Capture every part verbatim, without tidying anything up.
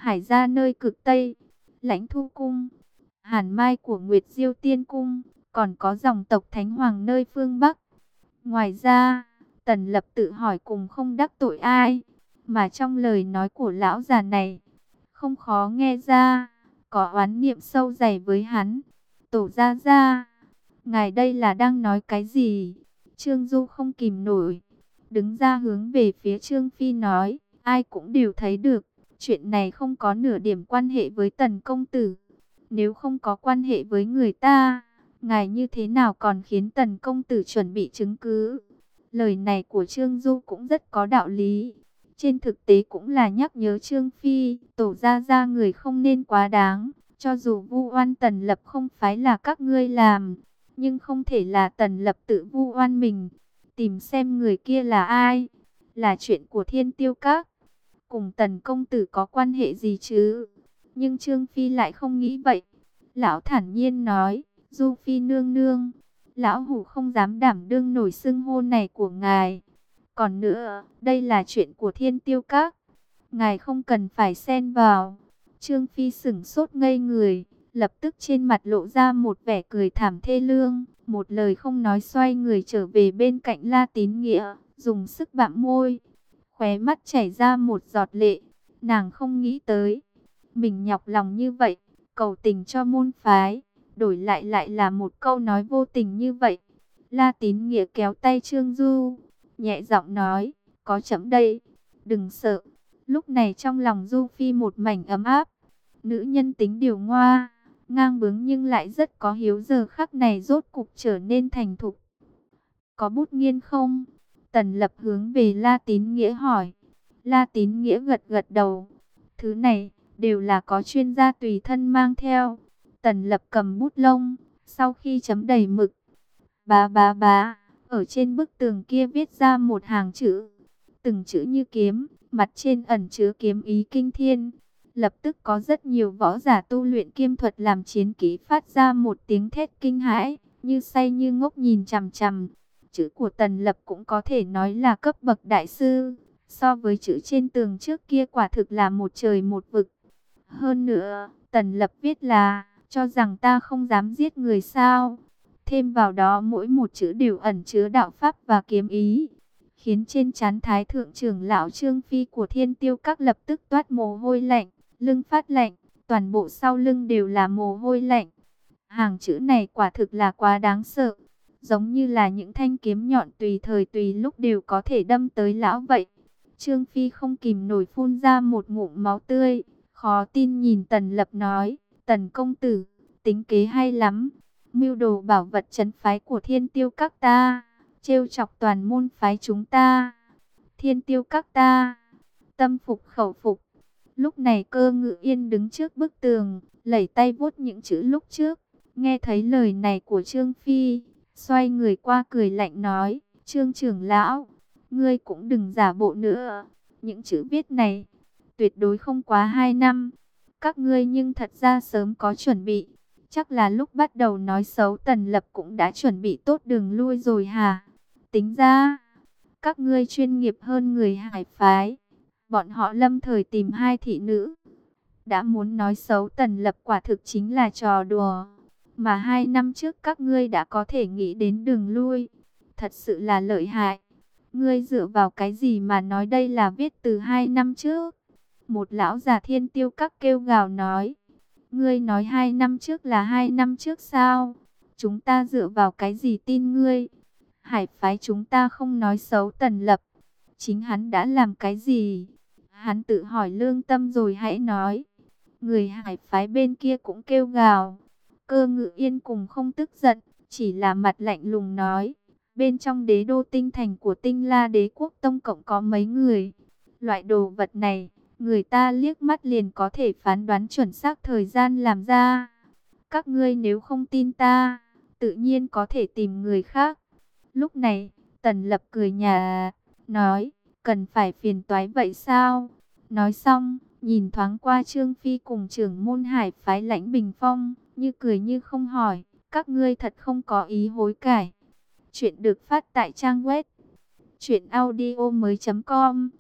Hải gia nơi cực Tây, Lãnh Thu Cung, Hàn Mai của Nguyệt Diêu Tiên Cung, còn có dòng tộc Thánh Hoàng nơi phương Bắc. Ngoài ra, Tần Lập tự hỏi cùng không đắc tội ai, mà trong lời nói của lão già này, không khó nghe ra, có oán niệm sâu dày với hắn. Tổ gia gia, ngài đây là đang nói cái gì? Trương Du không kìm nổi, đứng ra hướng về phía Trương Phi nói, ai cũng đều thấy được, chuyện này không có nửa điểm quan hệ với Tần công tử. Nếu không có quan hệ với người ta, ngài như thế nào còn khiến Tần công tử chuẩn bị chứng cứ? Lời này của Trương Du cũng rất có đạo lý. Trên thực tế cũng là nhắc nhớ Trương Phi, tổ gia gia người không nên quá đáng. Cho dù vu oan Tần Lập không phải là các ngươi làm, nhưng không thể là Tần Lập tự vu oan mình. Tìm xem người kia là ai, là chuyện của Thiên Tiêu Các, cùng Tần công tử có quan hệ gì chứ? Nhưng Trương Phi lại không nghĩ vậy. Lão thản nhiên nói, Du Phi nương nương, lão hủ không dám đảm đương nổi xưng hô này của ngài. Còn nữa, đây là chuyện của Thiên Tiêu Các, ngài không cần phải xen vào. Trương Phi sửng sốt ngây người, lập tức trên mặt lộ ra một vẻ cười thảm thê lương, một lời không nói xoay người trở về bên cạnh La Tín Nghĩa, dùng sức bặm môi, khóe mắt chảy ra một giọt lệ. Nàng không nghĩ tới, mình nhọc lòng như vậy, cầu tình cho môn phái, đổi lại lại là một câu nói vô tình như vậy. La Tín Nghĩa kéo tay Trương Du, nhẹ giọng nói, có chấm đây, đừng sợ. Lúc này trong lòng Du Phi một mảnh ấm áp. Nữ nhân tính điều ngoa, ngang bướng nhưng lại rất có hiếu, giờ khắc này rốt cục trở nên thành thục. Có bút nghiên không? Tần Lập hướng về La Tín Nghĩa hỏi. La Tín Nghĩa gật gật đầu. Thứ này đều là có chuyên gia tùy thân mang theo. Tần Lập cầm bút lông, sau khi chấm đầy mực, bá bá bá, ở trên bức tường kia viết ra một hàng chữ, từng chữ như kiếm, mặt trên ẩn chứa kiếm ý kinh thiên. Lập tức có rất nhiều võ giả tu luyện kiêm thuật làm chiến kỹ phát ra một tiếng thét kinh hãi, như say như ngốc nhìn chằm chằm. Chữ của Tần Lập cũng có thể nói là cấp bậc đại sư, so với chữ trên tường trước kia quả thực là một trời một vực. Hơn nữa, Tần Lập viết là, cho rằng ta không dám giết người sao. Thêm vào đó mỗi một chữ đều ẩn chứa đạo pháp và kiếm ý, khiến trên trán Thái thượng trưởng lão Trương Phi của Thiên Tiêu Các lập tức toát mồ hôi lạnh, lưng phát lạnh, toàn bộ sau lưng đều là mồ hôi lạnh. Hàng chữ này quả thực là quá đáng sợ, giống như là những thanh kiếm nhọn tùy thời tùy lúc đều có thể đâm tới lão vậy. Trương Phi không kìm nổi phun ra một ngụm máu tươi, khó tin nhìn Tần Lập nói, Tần công tử, tính kế hay lắm, mưu đồ bảo vật trấn phái của Thiên Tiêu Các ta, trêu chọc toàn môn phái chúng ta. Thiên Tiêu Các ta, tâm phục khẩu phục. Lúc này Cơ Ngự Yên đứng trước bức tường, lẩy tay vuốt những chữ lúc trước. Nghe thấy lời này của Trương Phi, xoay người qua cười lạnh nói, Trương trưởng lão, ngươi cũng đừng giả bộ nữa. Những chữ viết này, tuyệt đối không quá hai năm. Các ngươi nhưng thật ra sớm có chuẩn bị. Chắc là lúc bắt đầu nói xấu Tần Lập cũng đã chuẩn bị tốt đường lui rồi hả? Tính ra, các ngươi chuyên nghiệp hơn người Hải phái. Bọn họ lâm thời tìm hai thị nữ, đã muốn nói xấu Tần Lập, quả thực chính là trò đùa. Mà hai năm trước các ngươi đã có thể nghĩ đến đường lui, thật sự là lợi hại. Ngươi dựa vào cái gì mà nói đây là viết từ hai năm trước? Một lão già Thiên Tiêu Các kêu gào nói, ngươi nói hai năm trước là hai năm trước sao? Chúng ta dựa vào cái gì tin ngươi? Hải phái chúng ta không nói xấu Tần Lập, chính hắn đã làm cái gì? Hắn tự hỏi lương tâm rồi hãy nói. Người Hải phái bên kia cũng kêu gào. Cơ Ngự Yên cùng không tức giận, chỉ là mặt lạnh lùng nói, bên trong đế đô tinh thành của Tinh La Đế quốc tổng cộng có mấy người? Loại đồ vật này, người ta liếc mắt liền có thể phán đoán chuẩn xác thời gian làm ra. Các ngươi nếu không tin ta, tự nhiên có thể tìm người khác. Lúc này, Tần Lập cười nhạt, nói, cần phải phiền toái vậy sao? Nói xong, nhìn thoáng qua Trương Phi cùng trưởng môn Hải phái Lãnh Bình Phong, như cười như không hỏi, các ngươi thật không có ý hối cải. Chuyện được phát tại trang web truyện audio mới chấm com.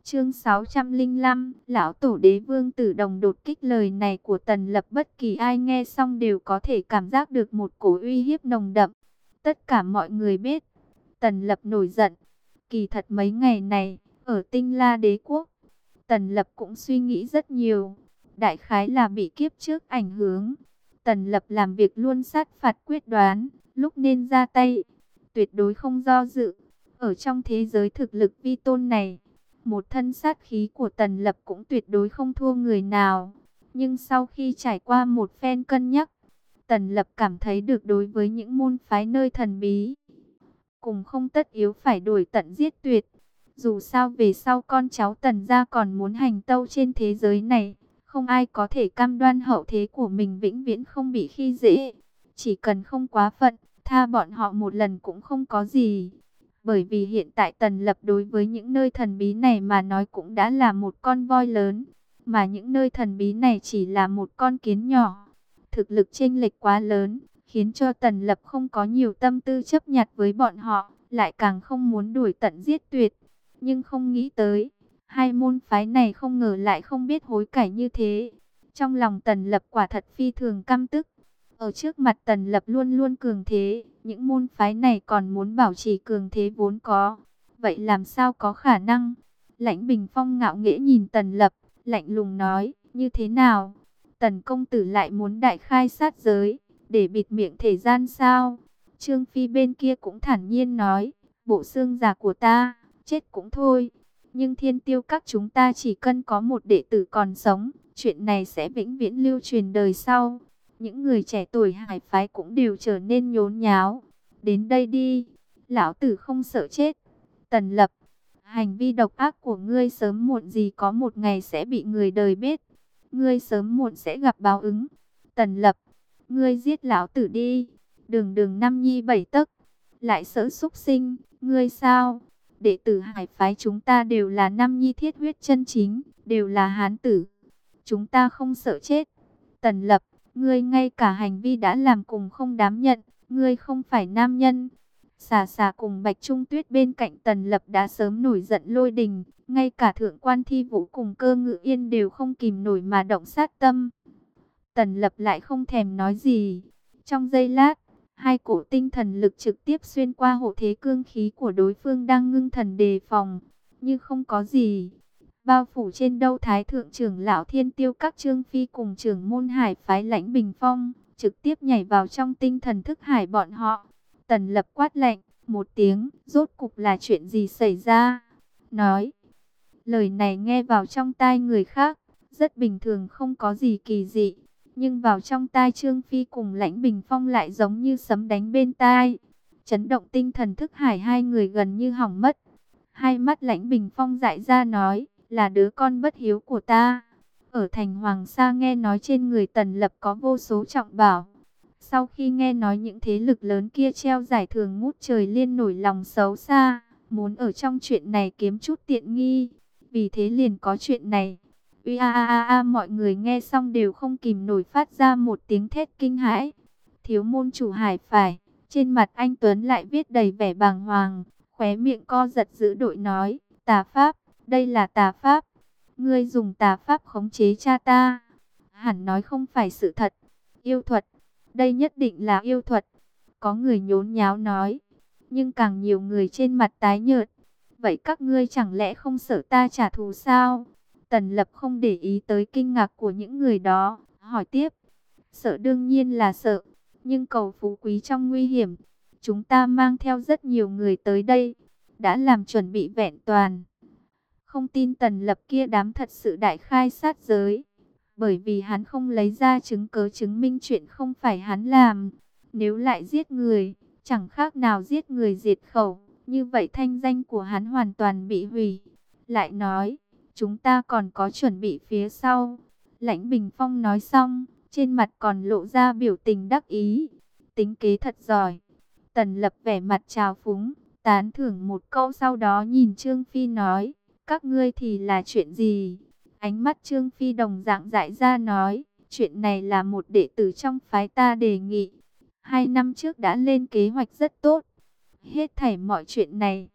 Chương sáu trăm lẻ lăm, lão tổ đế vương tử đồng đột kích. Lời này của Tần Lập bất kỳ ai nghe xong đều có thể cảm giác được một cổ uy hiếp nồng đậm. Tất cả mọi người biết, Tần Lập nổi giận. Kỳ thật mấy ngày này, ở Tinh La Đế Quốc, Tần Lập cũng suy nghĩ rất nhiều. Đại khái là bị kiếp trước ảnh hưởng. Tần Lập làm việc luôn sát phạt quyết đoán, lúc nên ra tay, tuyệt đối không do dự. Ở trong thế giới thực lực vi tôn này, một thân sát khí của Tần Lập cũng tuyệt đối không thua người nào. Nhưng sau khi trải qua một phen cân nhắc, Tần Lập cảm thấy được đối với những môn phái nơi thần bí, cùng không tất yếu phải đuổi tận giết tuyệt. Dù sao về sau con cháu Tần gia còn muốn hành tâu trên thế giới này, không ai có thể cam đoan hậu thế của mình vĩnh viễn không bị khi dễ. Chỉ cần không quá phận, tha bọn họ một lần cũng không có gì. Bởi vì hiện tại Tần Lập đối với những nơi thần bí này mà nói cũng đã là một con voi lớn, mà những nơi thần bí này chỉ là một con kiến nhỏ. Thực lực chênh lệch quá lớn, khiến cho Tần Lập không có nhiều tâm tư chấp nhặt với bọn họ, lại càng không muốn đuổi tận giết tuyệt. Nhưng không nghĩ tới, hai môn phái này không ngờ lại không biết hối cải như thế. Trong lòng Tần Lập quả thật phi thường căm tức. Ở trước mặt Tần Lập luôn luôn cường thế, những môn phái này còn muốn bảo trì cường thế vốn có. Vậy làm sao có khả năng? Lãnh Bình Phong ngạo nghễ nhìn Tần Lập, lạnh lùng nói, như thế nào? Tần công tử lại muốn đại khai sát giới, để bịt miệng thể gian sao? Trương Phi bên kia cũng thản nhiên nói, bộ xương già của ta, chết cũng thôi. Nhưng Thiên Tiêu các chúng ta chỉ cần có một đệ tử còn sống, chuyện này sẽ vĩnh viễn lưu truyền đời sau. Những người trẻ tuổi Hải phái cũng đều trở nên nhốn nháo. Đến đây đi, lão tử không sợ chết. Tần Lập, hành vi độc ác của ngươi sớm muộn gì có một ngày sẽ bị người đời biết. Ngươi sớm muộn sẽ gặp báo ứng. Tần Lập, ngươi giết lão tử đi. Đường đường năm nhi bảy tấc, lại sợ súc sinh, ngươi sao? Đệ tử Hải phái chúng ta đều là năm nhi thiết huyết chân chính, đều là hán tử. Chúng ta không sợ chết. Tần Lập, ngươi ngay cả hành vi đã làm cùng không dám nhận, ngươi không phải nam nhân. Xà xà cùng Bạch Trung Tuyết bên cạnh Tần Lập đã sớm nổi giận lôi đình, ngay cả thượng quan Thi Vũ cùng Cơ Ngự Yên đều không kìm nổi mà động sát tâm. Tần Lập lại không thèm nói gì. Trong giây lát, hai cổ tinh thần lực trực tiếp xuyên qua hộ thế cương khí của đối phương đang ngưng thần đề phòng, như không có gì. Bao phủ trên đâu Thái thượng trưởng lão Thiên Tiêu các Trương Phi cùng trưởng môn Hải phái Lãnh Bình Phong, trực tiếp nhảy vào trong tinh thần thức hải bọn họ. Tần Lập quát lạnh một tiếng, rốt cục là chuyện gì xảy ra? Nói, lời này nghe vào trong tai người khác, rất bình thường không có gì kỳ dị. Nhưng vào trong tai Trương Phi cùng Lãnh Bình Phong lại giống như sấm đánh bên tai. Chấn động tinh thần thức hải hai người gần như hỏng mất. Hai mắt Lãnh Bình Phong dại ra nói, là đứa con bất hiếu của ta. Ở thành Hoàng Sa nghe nói trên người Tần Lập có vô số trọng bảo. Sau khi nghe nói những thế lực lớn kia treo giải thưởng ngút trời liên nổi lòng xấu xa, muốn ở trong chuyện này kiếm chút tiện nghi. Vì thế liền có chuyện này. Uy a a a a, mọi người nghe xong đều không kìm nổi phát ra một tiếng thét kinh hãi. Thiếu môn chủ Hải phải, trên mặt anh Tuấn lại viết đầy vẻ bàng hoàng, khóe miệng co giật giữ đội nói, tà pháp, đây là tà pháp. Ngươi dùng tà pháp khống chế cha ta. Hẳn nói không phải sự thật. Yêu thuật, đây nhất định là yêu thuật. Có người nhốn nháo nói, nhưng càng nhiều người trên mặt tái nhợt. Vậy các ngươi chẳng lẽ không sợ ta trả thù sao? Tần Lập không để ý tới kinh ngạc của những người đó, hỏi tiếp. Sợ đương nhiên là sợ, nhưng cầu phú quý trong nguy hiểm. Chúng ta mang theo rất nhiều người tới đây, đã làm chuẩn bị vẹn toàn. Không tin Tần Lập kia đám thật sự đại khai sát giới, bởi vì hắn không lấy ra chứng cớ chứng minh chuyện không phải hắn làm. Nếu lại giết người, chẳng khác nào giết người diệt khẩu, như vậy thanh danh của hắn hoàn toàn bị hủy. Lại nói, chúng ta còn có chuẩn bị phía sau. Lãnh Bình Phong nói xong, trên mặt còn lộ ra biểu tình đắc ý. Tính kế thật giỏi. Tần Lập vẻ mặt trào phúng, tán thưởng một câu, sau đó nhìn Trương Phi nói, các ngươi thì là chuyện gì? Ánh mắt Trương Phi đồng dạng dại ra nói, chuyện này là một đệ tử trong phái ta đề nghị. Hai năm trước đã lên kế hoạch rất tốt. Hết thảy mọi chuyện này,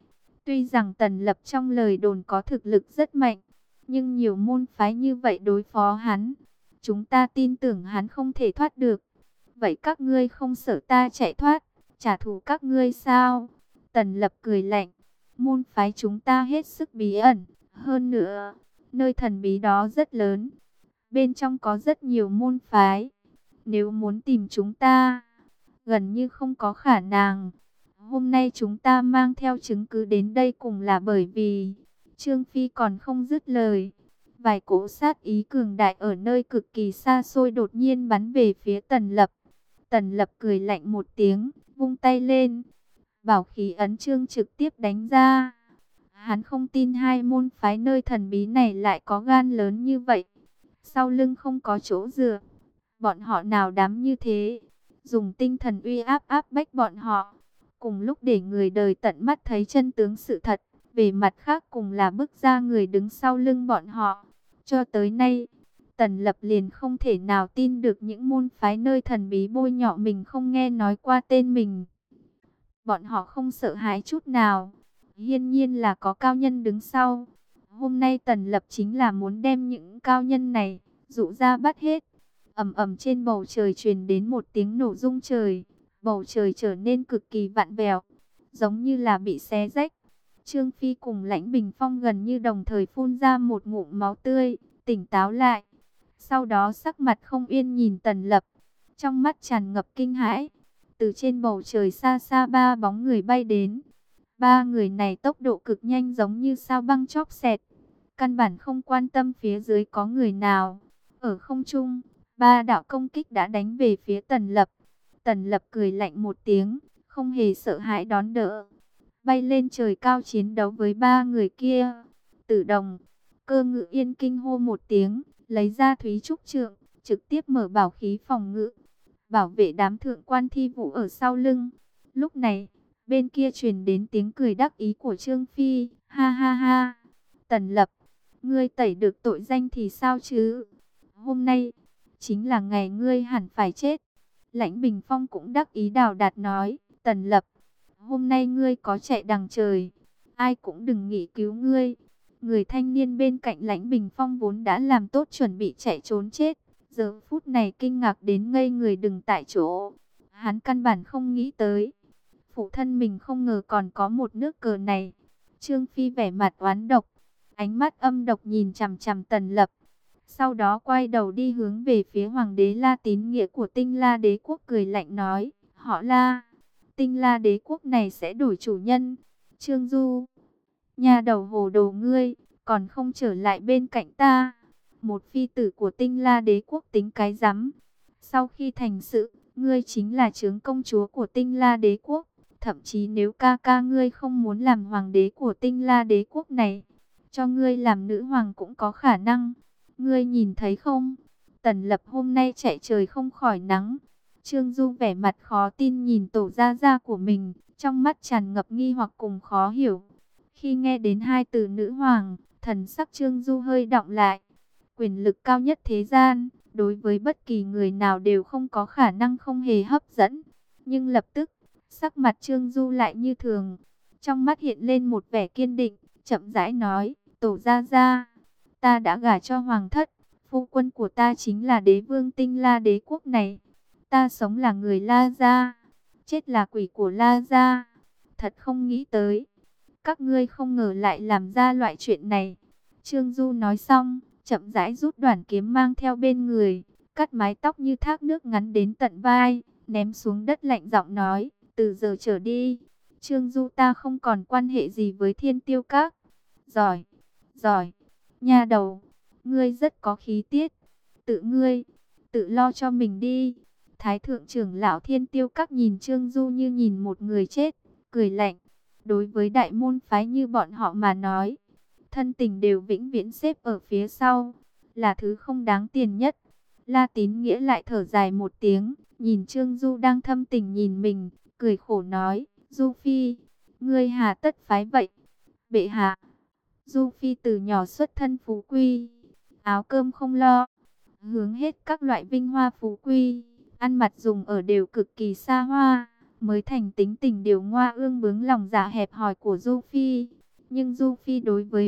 Tuy rằng Tần Lập trong lời đồn có thực lực rất mạnh, nhưng nhiều môn phái như vậy đối phó hắn, chúng ta tin tưởng hắn không thể thoát được. Vậy các ngươi không sợ ta chạy thoát, trả thù các ngươi sao? Tần Lập cười lạnh. Môn phái chúng ta hết sức bí ẩn. Hơn nữa, nơi thần bí đó rất lớn. Bên trong có rất nhiều môn phái. Nếu muốn tìm chúng ta, gần như không có khả năng. Hôm nay chúng ta mang theo chứng cứ đến đây cùng là bởi vì Trương Phi còn không dứt lời. Vài cỗ sát ý cường đại ở nơi cực kỳ xa xôi đột nhiên bắn về phía Tần Lập. Tần Lập cười lạnh một tiếng, vung tay lên. Bảo khí ấn chương trực tiếp đánh ra. Hắn không tin hai môn phái nơi thần bí này lại có gan lớn như vậy. Sau lưng không có chỗ dựa. Bọn họ nào dám như thế. Dùng tinh thần uy áp áp bách bọn họ. Cùng lúc để người đời tận mắt thấy chân tướng sự thật. Về mặt khác cùng là bức ra người đứng sau lưng bọn họ. Cho tới nay, Tần Lập liền không thể nào tin được những môn phái nơi thần bí bôi nhọ mình không nghe nói qua tên mình. Bọn họ không sợ hãi chút nào. Hiển nhiên là có cao nhân đứng sau. Hôm nay Tần Lập chính là muốn đem những cao nhân này dụ ra bắt hết. Ầm ầm trên bầu trời truyền đến một tiếng nổ rung trời. Bầu trời trở nên cực kỳ vặn vẹo, giống như là bị xé rách. Trương Phi cùng Lãnh Bình Phong gần như đồng thời phun ra một ngụm máu tươi, tỉnh táo lại. Sau đó sắc mặt không yên nhìn Tần Lập, trong mắt tràn ngập kinh hãi. Từ trên bầu trời xa xa ba bóng người bay đến. Ba người này tốc độ cực nhanh giống như sao băng chóp xẹt. Căn bản không quan tâm phía dưới có người nào. Ở không trung, ba đạo công kích đã đánh về phía Tần Lập. Tần Lập cười lạnh một tiếng, không hề sợ hãi đón đỡ. Bay lên trời cao chiến đấu với ba người kia. Tử Đồng, Cơ Ngự Yên kinh hô một tiếng, lấy ra Thúy Trúc Trượng, trực tiếp mở bảo khí phòng ngự, bảo vệ đám thượng quan Thi Vũ ở sau lưng. Lúc này, bên kia truyền đến tiếng cười đắc ý của Trương Phi, ha ha ha. Tần Lập, ngươi tẩy được tội danh thì sao chứ? Hôm nay, chính là ngày ngươi hẳn phải chết. Lãnh Bình Phong cũng đắc ý đào đạt nói, Tần Lập, hôm nay ngươi có chạy đằng trời, ai cũng đừng nghĩ cứu ngươi. Người thanh niên bên cạnh Lãnh Bình Phong vốn đã làm tốt chuẩn bị chạy trốn chết, giờ phút này kinh ngạc đến ngây người đừng tại chỗ. Hắn căn bản không nghĩ tới, phụ thân mình không ngờ còn có một nước cờ này. Trương Phi vẻ mặt oán độc, ánh mắt âm độc nhìn chằm chằm Tần Lập. Sau đó quay đầu đi hướng về phía Hoàng đế La Tín Nghĩa của Tinh La Đế Quốc, cười lạnh nói, họ La, Tinh La Đế Quốc này sẽ đổi chủ nhân. Trương Du, nhà đầu hồ đồ ngươi, còn không trở lại bên cạnh ta. Một phi tử của Tinh La Đế Quốc tính cái rắm. Sau khi thành sự, ngươi chính là trướng công chúa của Tinh La Đế Quốc. Thậm chí nếu ca ca ngươi không muốn làm hoàng đế của Tinh La Đế Quốc này, cho ngươi làm nữ hoàng cũng có khả năng. Ngươi nhìn thấy không? Tần Lập hôm nay chạy trời không khỏi nắng. Trương Du vẻ mặt khó tin nhìn tổ gia gia của mình, trong mắt tràn ngập nghi hoặc cùng khó hiểu. Khi nghe đến hai từ nữ hoàng, thần sắc Trương Du hơi đọng lại. Quyền lực cao nhất thế gian, đối với bất kỳ người nào đều không có khả năng không hề hấp dẫn. Nhưng lập tức, sắc mặt Trương Du lại như thường. Trong mắt hiện lên một vẻ kiên định, chậm rãi nói, tổ gia gia, ta đã gả cho hoàng thất, phu quân của ta chính là đế vương Tinh La Đế Quốc này. Ta sống là người La gia, chết là quỷ của La gia. Thật không nghĩ tới, các ngươi không ngờ lại làm ra loại chuyện này. Trương Du nói xong, chậm rãi rút đoản kiếm mang theo bên người, cắt mái tóc như thác nước ngắn đến tận vai, ném xuống đất lạnh giọng nói, từ giờ trở đi, Trương Du ta không còn quan hệ gì với Thiên Tiêu Các. Giỏi, giỏi, nha đầu, ngươi rất có khí tiết, tự ngươi, tự lo cho mình đi. Thái thượng trưởng lão Thiên Tiêu Các nhìn Trương Du như nhìn một người chết, cười lạnh. Đối với đại môn phái như bọn họ mà nói, thân tình đều vĩnh viễn xếp ở phía sau, là thứ không đáng tiền nhất. La Tín Nghĩa lại thở dài một tiếng, nhìn Trương Du đang thâm tình nhìn mình, cười khổ nói, Du Phi, ngươi hà tất phái vậy? Bệ hạ, Du Phi từ nhỏ xuất thân phú quý, áo cơm không lo, hướng hết các loại vinh hoa phú quý, ăn mặc dùng ở đều cực kỳ xa hoa. mới thành tính tình điều ngoa ương bướng lòng dạ hẹp hòi của Du Phi. Nhưng Du Phi đối với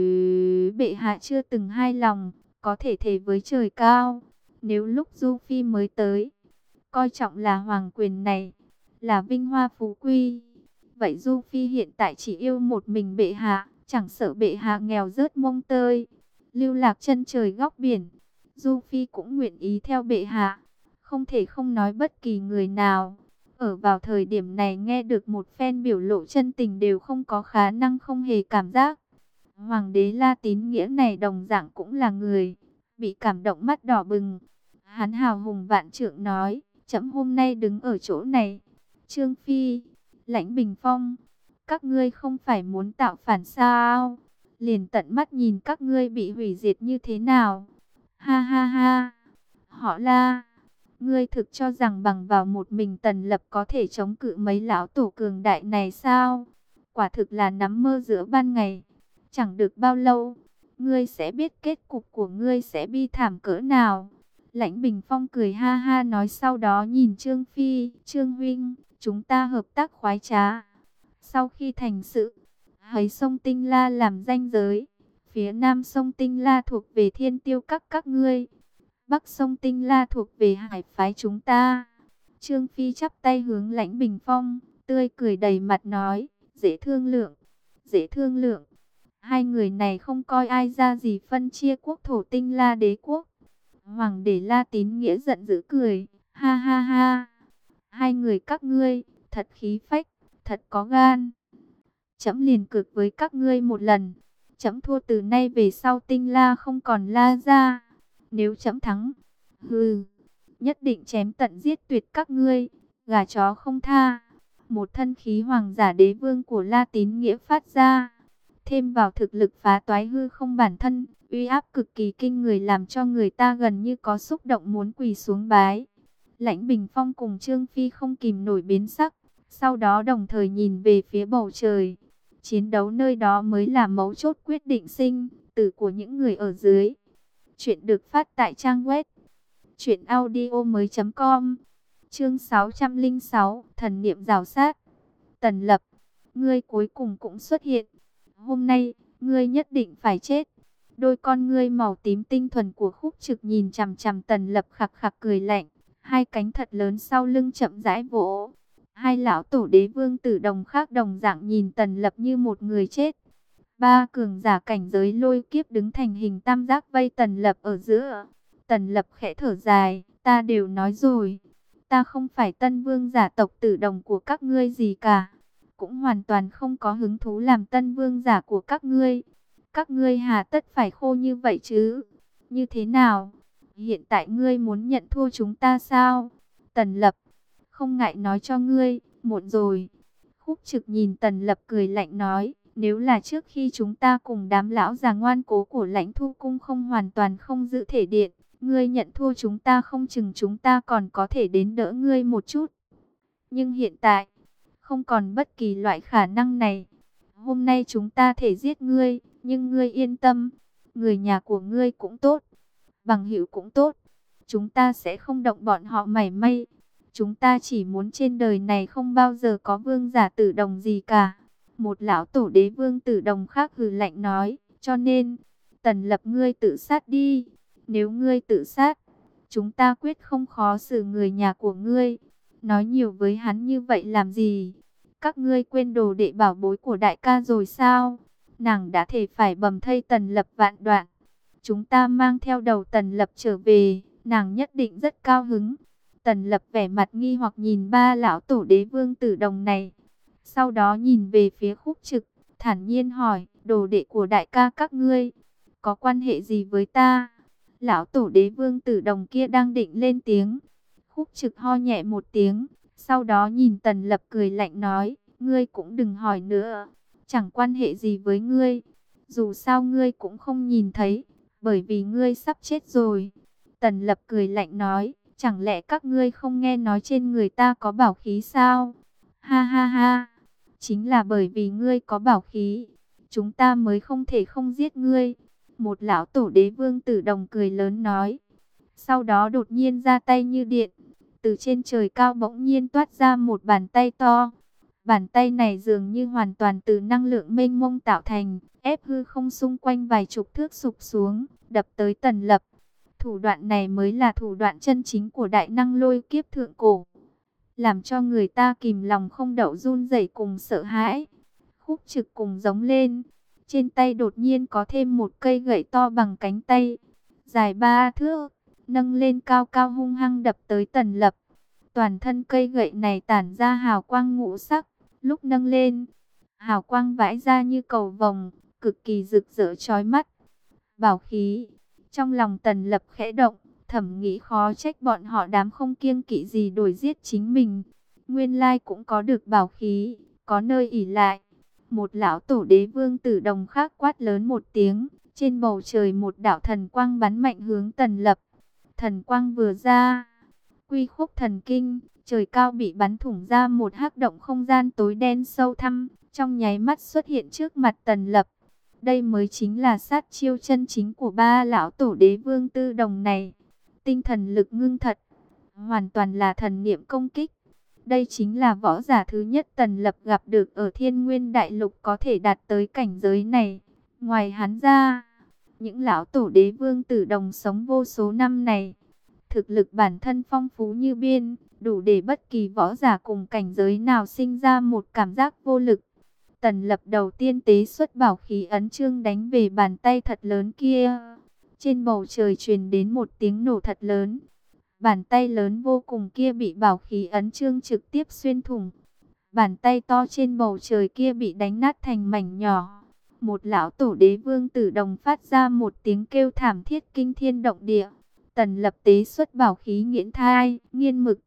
bệ hạ chưa từng hai lòng, có thể thề với trời cao. Nếu lúc Du Phi mới tới, coi trọng là hoàng quyền này, là vinh hoa phú quý, vậy Du Phi hiện tại chỉ yêu một mình bệ hạ, chẳng sợ bệ hạ nghèo rớt mông tơi, lưu lạc chân trời góc biển, Du Phi cũng nguyện ý theo bệ hạ, không thể không nói bất kỳ người nào. Ở vào thời điểm này nghe được một phen biểu lộ chân tình đều không có khả năng không hề cảm giác. Hoàng đế La Tín Nghĩa này đồng dạng cũng là người, bị cảm động mắt đỏ bừng. Hắn hào hùng vạn trượng nói, trẫm hôm nay đứng ở chỗ này, Trương Phi, Lãnh Bình Phong, các ngươi không phải muốn tạo phản sao? Liền tận mắt nhìn các ngươi bị hủy diệt như thế nào? Ha ha ha, họ La, ngươi thực cho rằng bằng vào một mình Tần Lập có thể chống cự mấy lão tổ cường đại này sao? Quả thực là nắm mơ giữa ban ngày. Chẳng được bao lâu, ngươi sẽ biết kết cục của ngươi sẽ bi thảm cỡ nào. Lãnh Bình Phong cười ha ha nói, sau đó nhìn Trương Phi, Trương Huynh, chúng ta hợp tác khoái trá. Sau khi thành sự, hấy sông Tinh La làm ranh giới, phía nam sông Tinh La thuộc về Thiên Tiêu các các ngươi, bắc sông Tinh La thuộc về hải phái chúng ta. Trương Phi chắp tay hướng Lãnh Bình Phong, tươi cười đầy mặt nói, dễ thương lượng, dễ thương lượng. Hai người này không coi ai ra gì phân chia quốc thổ Tinh La đế quốc. Hoàng đế La Tín Nghĩa giận dữ cười, ha ha ha. Hai người các ngươi, thật khí phách, thật có gan. Trẫm liền cược với các ngươi một lần. Trẫm thua từ nay về sau Tinh La không còn La ra. Nếu trẫm thắng, hừ, nhất định chém tận giết tuyệt các ngươi, gà chó không tha. Một thân khí hoàng giả đế vương của La Tín Nghĩa phát ra, thêm vào thực lực phá toái hư không bản thân, uy áp cực kỳ kinh người làm cho người ta gần như có xúc động muốn quỳ xuống bái. Lãnh Bình Phong cùng Trương Phi không kìm nổi biến sắc, sau đó đồng thời nhìn về phía bầu trời. Chiến đấu nơi đó mới là mấu chốt quyết định sinh tử của những người ở dưới. Chuyện được phát tại trang web truyện audio mới chấm com. Chương sáu trăm lẻ sáu, thần niệm rào sát. Tần Lập, ngươi cuối cùng cũng xuất hiện. Hôm nay, ngươi nhất định phải chết. Đôi con ngươi màu tím tinh thuần của Khúc Trực nhìn chằm chằm Tần Lập khặc khặc cười lạnh, hai cánh thật lớn sau lưng chậm rãi vỗ. Hai lão tổ đế vương tử đồng khác đồng dạng nhìn Tần Lập như một người chết. Ba cường giả cảnh giới lôi kiếp đứng thành hình tam giác vây Tần Lập ở giữa. Tần Lập khẽ thở dài, ta đều nói rồi, ta không phải tân vương giả tộc tử đồng của các ngươi gì cả, cũng hoàn toàn không có hứng thú làm tân vương giả của các ngươi. Các ngươi hà tất phải khô như vậy chứ? Như thế nào? Hiện tại ngươi muốn nhận thua chúng ta sao? Tần Lập, không ngại nói cho ngươi, muộn rồi. Khúc Trực nhìn Tần Lập cười lạnh nói, nếu là trước khi chúng ta cùng đám lão già ngoan cố của Lãnh Thu Cung không hoàn toàn không giữ thể điện, ngươi nhận thua chúng ta không chừng chúng ta còn có thể đến đỡ ngươi một chút. Nhưng hiện tại, không còn bất kỳ loại khả năng này. Hôm nay chúng ta thể giết ngươi, nhưng ngươi yên tâm, người nhà của ngươi cũng tốt, bằng hữu cũng tốt, chúng ta sẽ không động bọn họ mảy may. Chúng ta chỉ muốn trên đời này không bao giờ có vương giả tử đồng gì cả. Một lão tổ đế vương tử đồng khác hừ lạnh nói, cho nên, Tần Lập ngươi tự sát đi. Nếu ngươi tự sát, chúng ta quyết không khó xử người nhà của ngươi. Nói nhiều với hắn như vậy làm gì? Các ngươi quên đồ đệ bảo bối của đại ca rồi sao? Nàng đã thể phải bầm thây Tần Lập vạn đoạn. Chúng ta mang theo đầu Tần Lập trở về, nàng nhất định rất cao hứng. Tần Lập vẻ mặt nghi hoặc nhìn ba lão tổ đế vương tử đồng này. Sau đó nhìn về phía Khúc Trực, thản nhiên hỏi, đồ đệ của đại ca các ngươi, có quan hệ gì với ta? Lão tổ đế vương tử đồng kia đang định lên tiếng. Khúc Trực ho nhẹ một tiếng, sau đó nhìn Tần Lập cười lạnh nói, ngươi cũng đừng hỏi nữa, chẳng quan hệ gì với ngươi. Dù sao ngươi cũng không nhìn thấy, bởi vì ngươi sắp chết rồi. Tần Lập cười lạnh nói, chẳng lẽ các ngươi không nghe nói trên người ta có bảo khí sao? Ha ha ha, chính là bởi vì ngươi có bảo khí, chúng ta mới không thể không giết ngươi. Một lão tổ đế vương tử đồng cười lớn nói. Sau đó đột nhiên ra tay như điện, Từ trên trời cao bỗng nhiên toát ra một bàn tay to. Bàn tay này dường như hoàn toàn từ năng lượng mênh mông tạo thành, ép hư không xung quanh vài chục thước sụp xuống, đập tới Tần Lập. Thủ đoạn này mới là thủ đoạn chân chính của đại năng lôi kiếp thượng cổ, làm cho người ta kìm lòng không đậu run rẩy cùng sợ hãi. Khúc Trực cùng giống lên, trên tay đột nhiên có thêm một cây gậy to bằng cánh tay, dài ba thước, nâng lên cao cao hung hăng đập tới Tần Lập. Toàn thân cây gậy này tản ra hào quang ngũ sắc, lúc nâng lên, hào quang vãi ra như cầu vồng, cực kỳ rực rỡ chói mắt. Bảo khí, trong lòng Tần Lập khẽ động, thầm nghĩ khó trách bọn họ đám không kiêng kỵ gì đuổi giết chính mình. Nguyên lai cũng có được bảo khí, có nơi ỷ lại. Một lão tổ đế vương tử đồng khác quát lớn một tiếng, trên bầu trời một đạo thần quang bắn mạnh hướng Tần Lập. Thần quang vừa ra, Quy Khúc Thần Kinh, trời cao bị bắn thủng ra một hắc động không gian tối đen sâu thẳm, trong nháy mắt xuất hiện trước mặt Tần Lập. Đây mới chính là sát chiêu chân chính của ba lão tổ đế vương tư đồng này. Tinh thần lực ngưng thật, hoàn toàn là thần niệm công kích. Đây chính là võ giả thứ nhất Tần Lập gặp được ở Thiên Nguyên Đại Lục có thể đạt tới cảnh giới này. Ngoài hắn ra, những lão tổ đế vương tử đồng sống vô số năm này, thực lực bản thân phong phú như biên, đủ để bất kỳ võ giả cùng cảnh giới nào sinh ra một cảm giác vô lực. Tần Lập đầu tiên tế xuất bảo khí ấn chương đánh về bàn tay thật lớn kia. Trên bầu trời truyền đến một tiếng nổ thật lớn. Bàn tay lớn vô cùng kia bị bảo khí ấn chương trực tiếp xuyên thủng. Bàn tay to trên bầu trời kia bị đánh nát thành mảnh nhỏ. Một lão tổ đế vương tử đồng phát ra một tiếng kêu thảm thiết kinh thiên động địa. Tần Lập tế xuất bảo khí nghiễn thai, nghiên mực.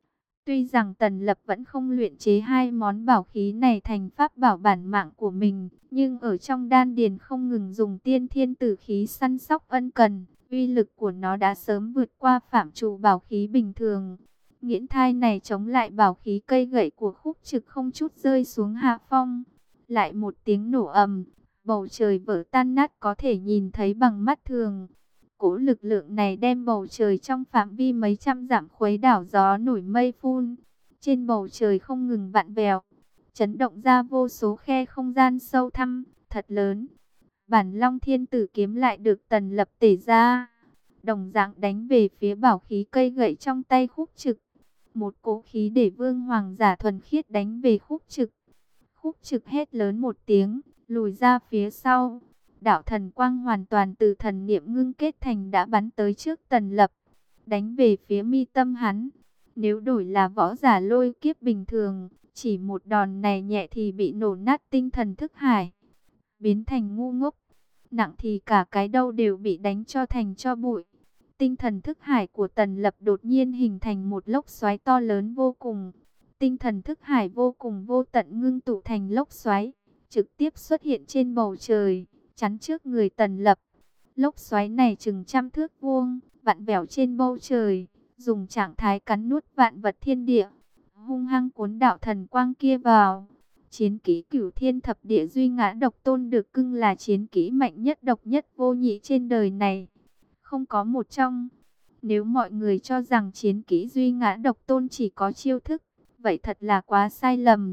Tuy rằng Tần Lập vẫn không luyện chế hai món bảo khí này thành pháp bảo bản mạng của mình, nhưng ở trong đan điền không ngừng dùng tiên thiên tử khí săn sóc ân cần, uy lực của nó đã sớm vượt qua phạm trù bảo khí bình thường. Nghiễn thai này chống lại bảo khí cây gậy của Khúc Trực không chút rơi xuống hạ phong. Lại một tiếng nổ ầm, bầu trời vỡ tan nát có thể nhìn thấy bằng mắt thường. Cỗ lực lượng này đem bầu trời trong phạm vi mấy trăm dặm khuấy đảo, gió nổi mây phun. Trên bầu trời không ngừng vặn vẹo, chấn động ra vô số khe không gian sâu thẳm, thật lớn. Bản Long Thiên Tử kiếm lại được Tần Lập tể ra, đồng dạng đánh về phía bảo khí cây gậy trong tay Khúc Trực. Một cỗ khí để vương hoàng giả thuần khiết đánh về Khúc Trực. Khúc Trực hét lớn một tiếng, lùi ra phía sau. Đạo thần quang hoàn toàn từ thần niệm ngưng kết thành đã bắn tới trước Tần Lập, đánh về phía mi tâm hắn. Nếu đổi là võ giả lôi kiếp bình thường, chỉ một đòn này nhẹ thì bị nổ nát tinh thần thức hải, biến thành ngu ngốc. Nặng thì cả cái đầu đều bị đánh cho thành tro bụi. Tinh thần thức hải của Tần Lập đột nhiên hình thành một lốc xoáy to lớn vô cùng. Tinh thần thức hải vô cùng vô tận ngưng tụ thành lốc xoáy, trực tiếp xuất hiện trên bầu trời, chắn trước người Tần Lập. Lốc xoáy này chừng trăm thước vuông, vặn vẹo trên bầu trời, dùng trạng thái cắn nuốt vạn vật thiên địa, hung hăng cuốn đạo thần quang kia vào. Chiến kỹ Cửu Thiên Thập Địa Duy Ngã Độc Tôn được cưng là chiến kỹ mạnh nhất, độc nhất vô nhị trên đời này, không có một trong. Nếu mọi người cho rằng chiến kỹ Duy Ngã Độc Tôn chỉ có chiêu thức, vậy thật là quá sai lầm.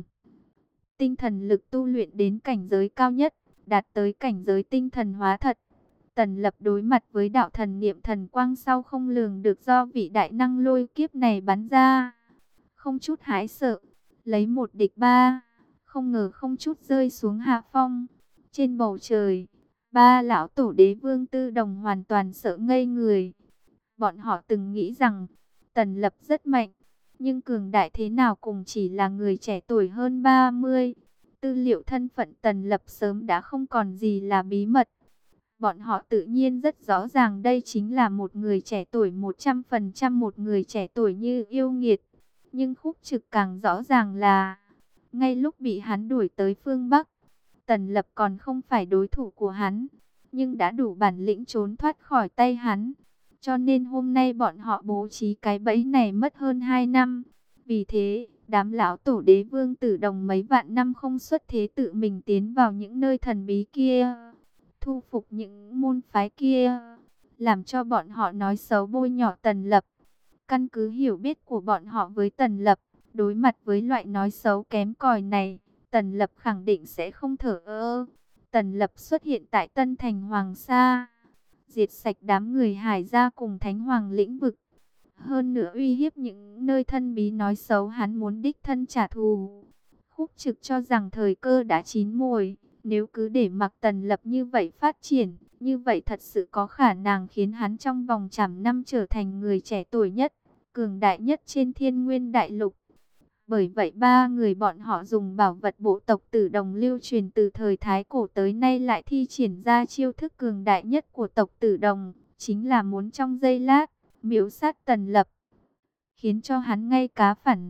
Tinh thần lực tu luyện đến cảnh giới cao nhất, đạt tới cảnh giới tinh thần hóa thật. Tần Lập đối mặt với đạo thần niệm thần quang sau không lường được do vị đại năng lôi kiếp này bắn ra, không chút hãi sợ, lấy một địch ba, không ngờ không chút rơi xuống hạ phong. Trên bầu trời, ba lão tổ đế vương tư đồng hoàn toàn sợ ngây người. Bọn họ từng nghĩ rằng Tần Lập rất mạnh, nhưng cường đại thế nào cùng chỉ là người trẻ tuổi hơn ba mươi. Tư liệu thân phận Tần Lập sớm đã không còn gì là bí mật. Bọn họ tự nhiên rất rõ ràng đây chính là một người trẻ tuổi, một trăm phần trăm một người trẻ tuổi như yêu nghiệt. Nhưng Khúc Trực càng rõ ràng là, ngay lúc bị hắn đuổi tới phương Bắc, Tần Lập còn không phải đối thủ của hắn, nhưng đã đủ bản lĩnh trốn thoát khỏi tay hắn. Cho nên hôm nay bọn họ bố trí cái bẫy này mất hơn hai năm. Vì thế, đám lão tổ đế vương tử đồng mấy vạn năm không xuất thế tự mình tiến vào những nơi thần bí kia, thu phục những môn phái kia, làm cho bọn họ nói xấu bôi nhọ Tần Lập. Căn cứ hiểu biết của bọn họ với Tần Lập, đối mặt với loại nói xấu kém cỏi này, Tần Lập khẳng định sẽ không thờ ơ. Tần Lập xuất hiện tại Tân Thành Hoàng Sa, diệt sạch đám người Hải gia cùng Thánh Hoàng lĩnh vực. Hơn nữa uy hiếp những nơi thân bí nói xấu hắn muốn đích thân trả thù. Khúc Trực cho rằng thời cơ đã chín mùi, nếu cứ để mặc Tần Lập như vậy phát triển, như vậy thật sự có khả năng khiến hắn trong vòng trăm năm trở thành người trẻ tuổi nhất, cường đại nhất trên Thiên Nguyên Đại Lục. Bởi vậy ba người bọn họ dùng bảo vật bộ tộc Tử Đồng lưu truyền từ thời Thái Cổ tới nay lại thi triển ra chiêu thức cường đại nhất của tộc Tử Đồng, chính là muốn trong giây lát miễu sát Tần Lập, khiến cho hắn ngay cá phản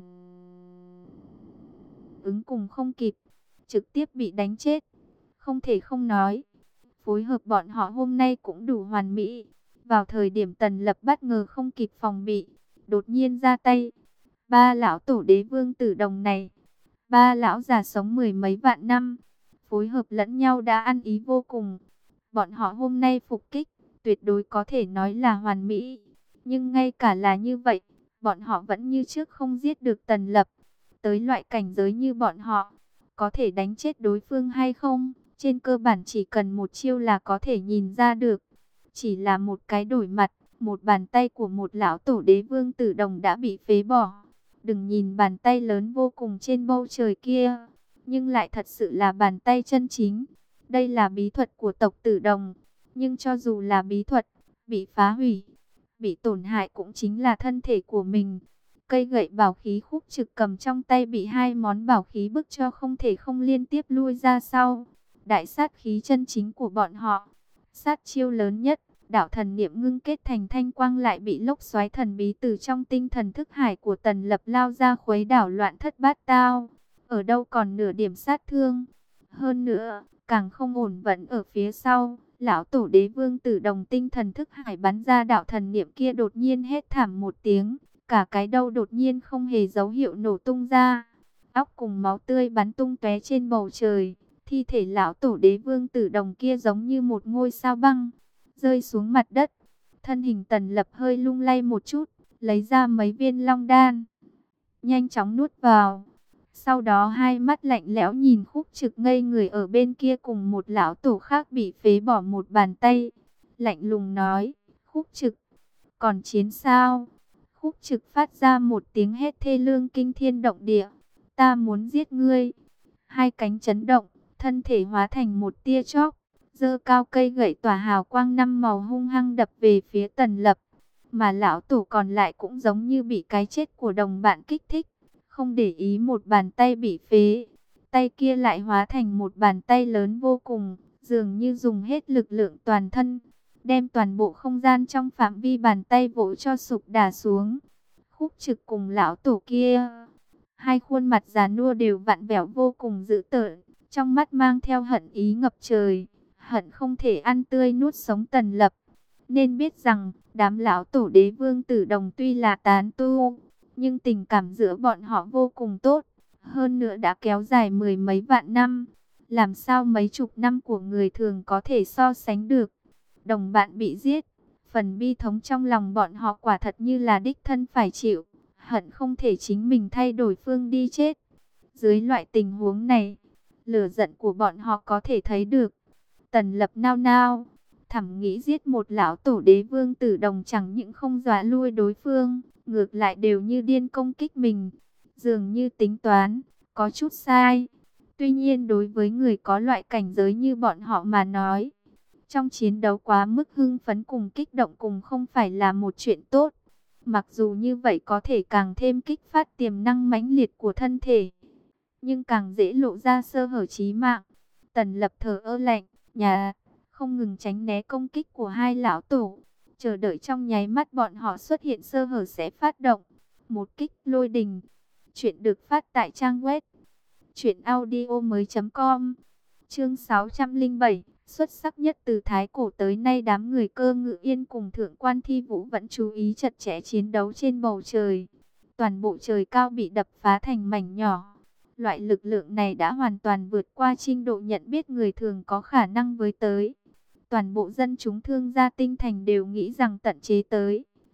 ứng cùng không kịp, trực tiếp bị đánh chết. Không thể không nói, phối hợp bọn họ hôm nay cũng đủ hoàn mỹ. Vào thời điểm Tần Lập bất ngờ không kịp phòng bị, đột nhiên ra tay. Ba lão tổ đế vương Tử Đồng này, ba lão già sống mười mấy vạn năm, phối hợp lẫn nhau đã ăn ý vô cùng. Bọn họ hôm nay phục kích, tuyệt đối có thể nói là hoàn mỹ. Nhưng ngay cả là như vậy, bọn họ vẫn như trước không giết được Tần Lập. Tới loại cảnh giới như bọn họ, có thể đánh chết đối phương hay không, trên cơ bản chỉ cần một chiêu là có thể nhìn ra được. Chỉ là một cái đổi mặt, một bàn tay của một lão tổ đế vương Tử Đồng đã bị phế bỏ. Đừng nhìn bàn tay lớn vô cùng trên bầu trời kia, nhưng lại thật sự là bàn tay chân chính. Đây là bí thuật của tộc Tử Đồng, nhưng cho dù là bí thuật, bị phá hủy, bị tổn hại cũng chính là thân thể của mình. Cây gậy bảo khí Khúc Trực cầm trong tay bị hai món bảo khí bức cho không thể không liên tiếp lui ra sau. Đại sát khí chân chính của bọn họ, sát chiêu lớn nhất, đạo thần niệm ngưng kết thành thanh quang lại bị lốc xoáy thần bí từ trong tinh thần thức hải của Tần Lập lao ra khuấy đảo loạn thất bát tao. Ở đâu còn nửa điểm sát thương. Hơn nữa, càng không ổn vẫn ở phía sau. Lão tổ đế vương Tử Đồng tinh thần thức hải bắn ra đạo thần niệm kia đột nhiên hét thảm một tiếng. Cả cái đầu đột nhiên không hề dấu hiệu nổ tung ra. Óc cùng máu tươi bắn tung tóe trên bầu trời. Thi thể lão tổ đế vương Tử Đồng kia giống như một ngôi sao băng, rơi xuống mặt đất. Thân hình Tần Lập hơi lung lay một chút, lấy ra mấy viên long đan, nhanh chóng nuốt vào. Sau đó hai mắt lạnh lẽo nhìn Khúc Trực ngây người ở bên kia cùng một lão tổ khác bị phế bỏ một bàn tay. Lạnh lùng nói, Khúc Trực, còn chiến sao? Khúc Trực phát ra một tiếng hét thê lương kinh thiên động địa. Ta muốn giết ngươi. Hai cánh chấn động, thân thể hóa thành một tia chóp, giơ cao cây gậy tỏa hào quang năm màu hung hăng đập về phía Tần Lập. Mà lão tổ còn lại cũng giống như bị cái chết của đồng bạn kích thích, không để ý một bàn tay bị phế. Tay kia lại hóa thành một bàn tay lớn vô cùng, dường như dùng hết lực lượng toàn thân, đem toàn bộ không gian trong phạm vi bàn tay vỗ cho sụp đả xuống. Khúc Trực cùng lão tổ kia, hai khuôn mặt già nua đều vặn vẹo vô cùng dữ tợn, trong mắt mang theo hận ý ngập trời, hận không thể ăn tươi nuốt sống Tần Lập. Nên biết rằng, đám lão tổ đế vương Tử Đồng tuy là tán tu, nhưng tình cảm giữa bọn họ vô cùng tốt, hơn nữa đã kéo dài mười mấy vạn năm. Làm sao mấy chục năm của người thường có thể so sánh được. Đồng bạn bị giết, phần bi thống trong lòng bọn họ quả thật như là đích thân phải chịu, hận không thể chính mình thay đổi phương đi chết. Dưới loại tình huống này, lửa giận của bọn họ có thể thấy được. Tần Lập nao nao, thầm nghĩ giết một lão tổ đế vương Tử Đồng chẳng những không dọa lui đối phương, ngược lại đều như điên công kích mình. Dường như tính toán, có chút sai. Tuy nhiên đối với người có loại cảnh giới như bọn họ mà nói, trong chiến đấu quá mức hưng phấn cùng kích động cùng không phải là một chuyện tốt. Mặc dù như vậy có thể càng thêm kích phát tiềm năng mãnh liệt của thân thể, nhưng càng dễ lộ ra sơ hở chí mạng. Tần Lập thở ơ lạnh, nhà, không ngừng tránh né công kích của hai lão tổ, chờ đợi trong nháy mắt bọn họ xuất hiện sơ hở sẽ phát động một kích lôi đình. Chuyện được phát tại trang web truyện audio mới chấm com. Chương sáu trăm lẻ bảy, xuất sắc nhất từ thái cổ tới nay. Đám người Cơ Ngự Yên cùng Thượng quan Thi Vũ vẫn chú ý chặt chẽ chiến đấu trên bầu trời. Toàn bộ trời cao bị đập phá thành mảnh nhỏ. Loại lực lượng này đã hoàn toàn vượt qua trình độ nhận biết người thường có khả năng với tới. Toàn bộ dân chúng Thương Gia Tinh Thành đều nghĩ rằng tận chế tới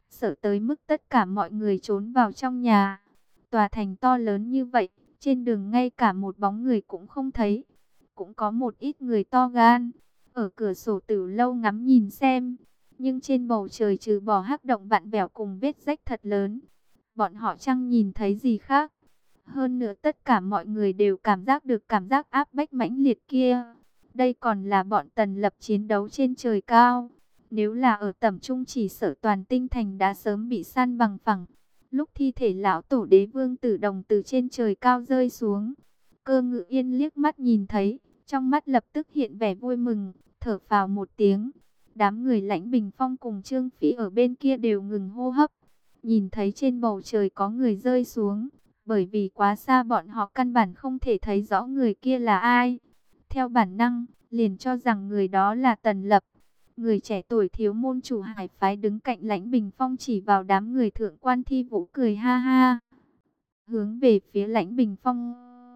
sợ tới mức tất cả mọi người trốn vào trong nhà. Tòa thành to lớn như vậy, trên đường ngay cả một bóng người cũng không thấy. Cũng có một ít người to gan, ở cửa sổ tử lâu ngắm nhìn xem. Nhưng trên bầu trời trừ bỏ hắc động vạn vẹo cùng vết rách thật lớn, bọn họ chẳng nhìn thấy gì khác. Hơn nữa tất cả mọi người đều cảm giác được cảm giác áp bách mãnh liệt kia. Đây còn là bọn Tần Lập chiến đấu trên trời cao. Nếu là ở tầm trung chỉ sợ toàn tinh thành đã sớm bị san bằng phẳng. Lúc thi thể lão tổ đế vương Tử Đồng từ trên trời cao rơi xuống, Cơ Ngự Yên liếc mắt nhìn thấy, trong mắt lập tức hiện vẻ vui mừng, thở phào một tiếng. Đám người Lãnh Bình Phong cùng Trương Phỉ ở bên kia đều ngừng hô hấp. Nhìn thấy trên bầu trời có người rơi xuống, bởi vì quá xa bọn họ căn bản không thể thấy rõ người kia là ai. Theo bản năng, liền cho rằng người đó là Tần Lập. Người trẻ tuổi thiếu môn chủ Hải phái đứng cạnh Lãnh Bình Phong chỉ vào đám người thượng quan Thi Vũ cười ha ha. Hướng về phía Lãnh Bình Phong.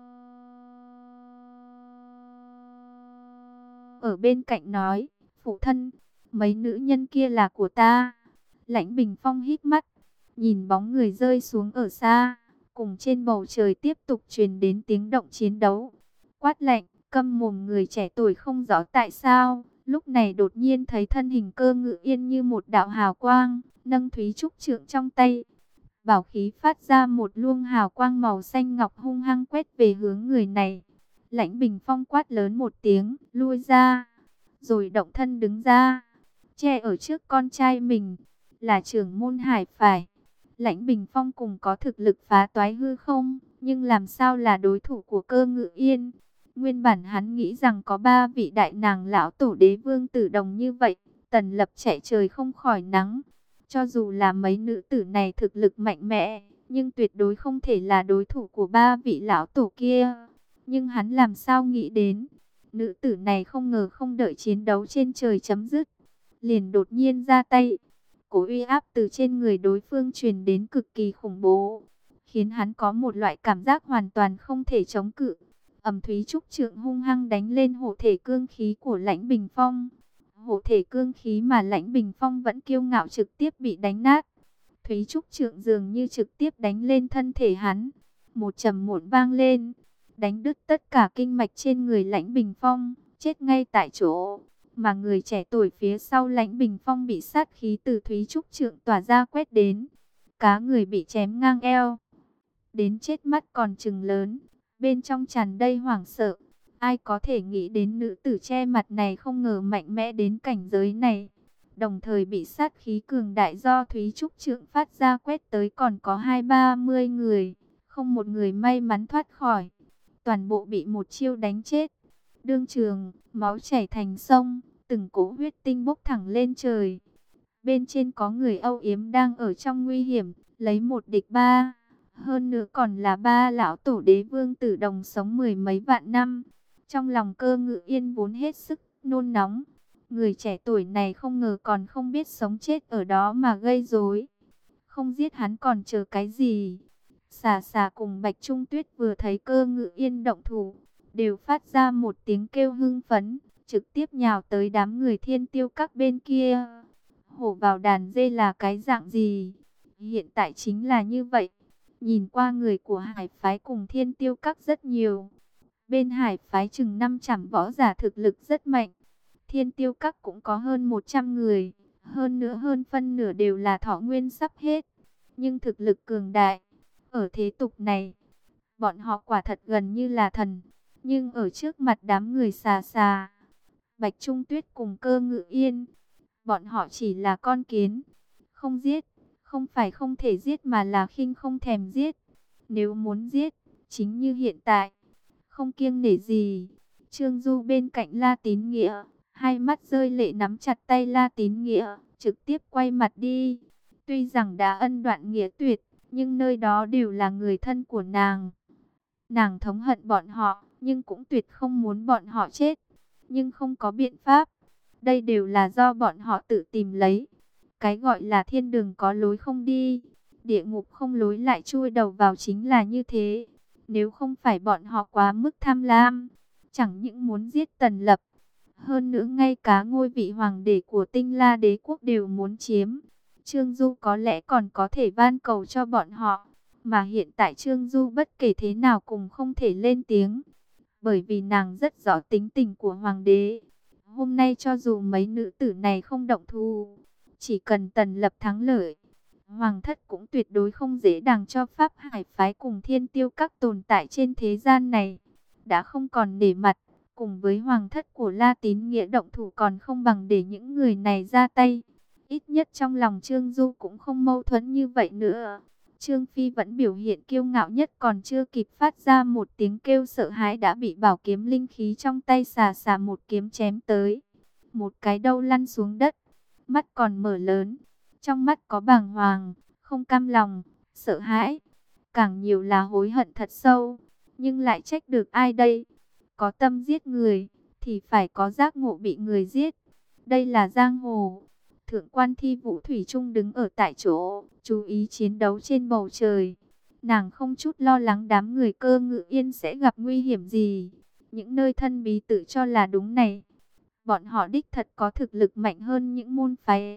Ở bên cạnh nói, phụ thân, mấy nữ nhân kia là của ta. Lãnh Bình Phong hít mắt, nhìn bóng người rơi xuống ở xa, cùng trên bầu trời tiếp tục truyền đến tiếng động chiến đấu. Quát lạnh, câm mồm. Người trẻ tuổi không rõ tại sao, lúc này đột nhiên thấy thân hình Cơ Ngự Yên như một đạo hào quang, nâng thúy trúc trượng trong tay. Bảo khí phát ra một luồng hào quang màu xanh ngọc hung hăng quét về hướng người này. Lãnh Bình Phong quát lớn một tiếng, lui ra, rồi động thân đứng ra, che ở trước con trai mình, là trưởng môn Hải phải. Lãnh Bình Phong cùng có thực lực phá toái hư không, nhưng làm sao là đối thủ của Cơ Ngự Yên. Nguyên bản hắn nghĩ rằng có ba vị đại nàng lão tổ đế vương Tử Đồng như vậy, Tần Lập chạy trời không khỏi nắng. Cho dù là mấy nữ tử này thực lực mạnh mẽ, nhưng tuyệt đối không thể là đối thủ của ba vị lão tổ kia. Nhưng hắn làm sao nghĩ đến, nữ tử này không ngờ không đợi chiến đấu trên trời chấm dứt, liền đột nhiên ra tay. Cổ uy áp từ trên người đối phương truyền đến cực kỳ khủng bố, khiến hắn có một loại cảm giác hoàn toàn không thể chống cự. Ầm thúy trúc trượng hung hăng đánh lên hộ thể cương khí của Lãnh Bình Phong. Hộ thể cương khí mà Lãnh Bình Phong vẫn kiêu ngạo trực tiếp bị đánh nát. Thúy trúc trượng dường như trực tiếp đánh lên thân thể hắn. Một trầm muộn vang lên, đánh đứt tất cả kinh mạch trên người Lãnh Bình Phong, chết ngay tại chỗ. Mà người trẻ tuổi phía sau Lãnh Bình Phong bị sát khí từ thúy trúc trượng tỏa ra quét đến. Cá người bị chém ngang eo, đến chết mắt còn trừng lớn, bên trong tràn đầy hoảng sợ. Ai có thể nghĩ đến nữ tử che mặt này không ngờ mạnh mẽ đến cảnh giới này. Đồng thời bị sát khí cường đại do thúy trúc trượng phát ra quét tới còn có hai ba mươi người, không một người may mắn thoát khỏi, toàn bộ bị một chiêu đánh chết. Đương trường, máu chảy thành sông, từng cỗ huyết tinh bốc thẳng lên trời. Bên trên có người âu yếm đang ở trong nguy hiểm, lấy một địch ba. Hơn nữa còn là ba lão tổ đế vương Tử Đồng sống mười mấy vạn năm. Trong lòng Cơ Ngự Yên vốn hết sức nôn nóng. Người trẻ tuổi này không ngờ còn không biết sống chết ở đó mà gây rối. Không giết hắn còn chờ cái gì? Xà xà cùng Bạch Trung Tuyết vừa thấy Cơ Ngự Yên động thủ, đều phát ra một tiếng kêu hưng phấn, trực tiếp nhào tới đám người Thiên Tiêu Các bên kia. Hổ vào đàn dê là cái dạng gì? Hiện tại chính là như vậy. Nhìn qua người của Hải phái cùng Thiên Tiêu Các rất nhiều. Bên Hải phái chừng năm trăm võ giả thực lực rất mạnh. Thiên Tiêu Các cũng có hơn một trăm người. Hơn nữa hơn phân nửa đều là thọ nguyên sắp hết, nhưng thực lực cường đại. Ở thế tục này, bọn họ quả thật gần như là thần. Nhưng ở trước mặt đám người xà xà, Bạch Trung Tuyết cùng Cơ Ngự Yên, bọn họ chỉ là con kiến. Không giết, không phải không thể giết mà là khinh không thèm giết. Nếu muốn giết, chính như hiện tại, không kiêng nể gì. Trương Du bên cạnh La Tín Nghĩa, hai mắt rơi lệ nắm chặt tay La Tín Nghĩa, trực tiếp quay mặt đi. Tuy rằng đã ân đoạn nghĩa tuyệt, nhưng nơi đó đều là người thân của nàng. Nàng thống hận bọn họ, nhưng cũng tuyệt không muốn bọn họ chết. Nhưng không có biện pháp, đây đều là do bọn họ tự tìm lấy. Cái gọi là thiên đường có lối không đi, địa ngục không lối lại chui đầu vào chính là như thế. Nếu không phải bọn họ quá mức tham lam, chẳng những muốn giết Tần Lập, hơn nữa ngay cả ngôi vị hoàng đế của Tinh La Đế quốc đều muốn chiếm. Trương Du có lẽ còn có thể van cầu cho bọn họ. Mà hiện tại Trương Du bất kể thế nào cũng không thể lên tiếng. Bởi vì nàng rất rõ tính tình của hoàng đế. Hôm nay cho dù mấy nữ tử này không động thủ, chỉ cần Tần Lập thắng lợi, hoàng thất cũng tuyệt đối không dễ dàng cho Pháp Hải phái cùng Thiên Tiêu các tồn tại trên thế gian này. Đã không còn để mặt, cùng với hoàng thất của La Tín Nghĩa động thủ còn không bằng để những người này ra tay. Ít nhất trong lòng Trương Du cũng không mâu thuẫn như vậy nữa. Trương Phi vẫn biểu hiện kiêu ngạo nhất, còn chưa kịp phát ra một tiếng kêu sợ hãi đã bị bảo kiếm linh khí trong tay xà xà một kiếm chém tới. Một cái đầu lăn xuống đất, mắt còn mở lớn. Trong mắt có bàng hoàng, không cam lòng, sợ hãi. Càng nhiều là hối hận thật sâu. Nhưng lại trách được ai đây? Có tâm giết người, thì phải có giác ngộ bị người giết. Đây là giang hồ. Thượng quan Thi Vũ thủy chung đứng ở tại chỗ, chú ý chiến đấu trên bầu trời. Nàng không chút lo lắng đám người Cơ Ngự Yên sẽ gặp nguy hiểm gì. Những nơi thân bí tự cho là đúng này, bọn họ đích thật có thực lực mạnh hơn những môn phái